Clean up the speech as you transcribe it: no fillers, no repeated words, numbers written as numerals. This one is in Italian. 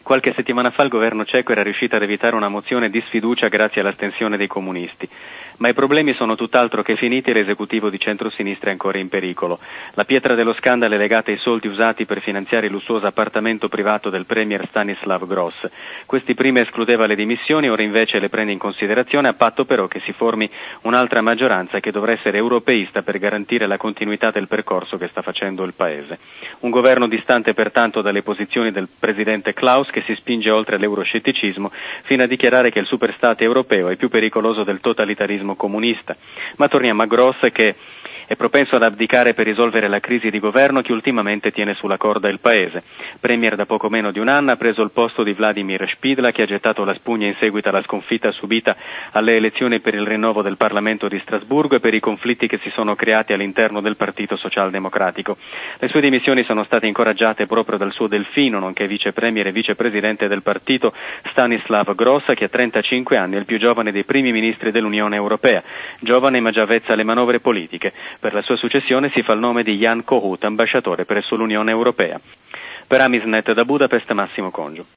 Qualche settimana fa il governo ceco era riuscito ad evitare una mozione di sfiducia grazie all'astensione dei comunisti. Ma i problemi sono tutt'altro che finiti e l'esecutivo di centrosinistra è ancora in pericolo. La pietra dello scandalo è legata ai soldi usati per finanziare il lussuoso appartamento privato del premier Stanislav Gross. Questi prima escludeva le dimissioni, ora invece le prende in considerazione, a patto però che si formi un'altra maggioranza che dovrà essere europeista per garantire la continuità del percorso che sta facendo il Paese. Un governo distante pertanto dalle posizioni del presidente Klaus, che si spinge oltre l'euroscetticismo fino a dichiarare che il superstato europeo è più pericoloso del totalitarismo comunista. Ma torniamo a Gross, che è propenso ad abdicare per risolvere la crisi di governo che ultimamente tiene sulla corda il Paese. Premier da poco meno di un anno, ha preso il posto di Vladimir Špidla, che ha gettato la spugna in seguito alla sconfitta subita alle elezioni per il rinnovo del Parlamento di Strasburgo e per i conflitti che si sono creati all'interno del Partito Socialdemocratico. Le sue dimissioni sono state incoraggiate proprio dal suo delfino, nonché vicepremier e vicepresidente del partito, Stanislav Gross, che ha 35 anni, è il più giovane dei primi ministri dell'Unione Europea. Giovane ma già avvezza alle manovre politiche. Per la sua successione si fa il nome di Jan Kohut, ambasciatore presso l'Unione Europea. Per Amisnet da Budapest, Massimo Congio.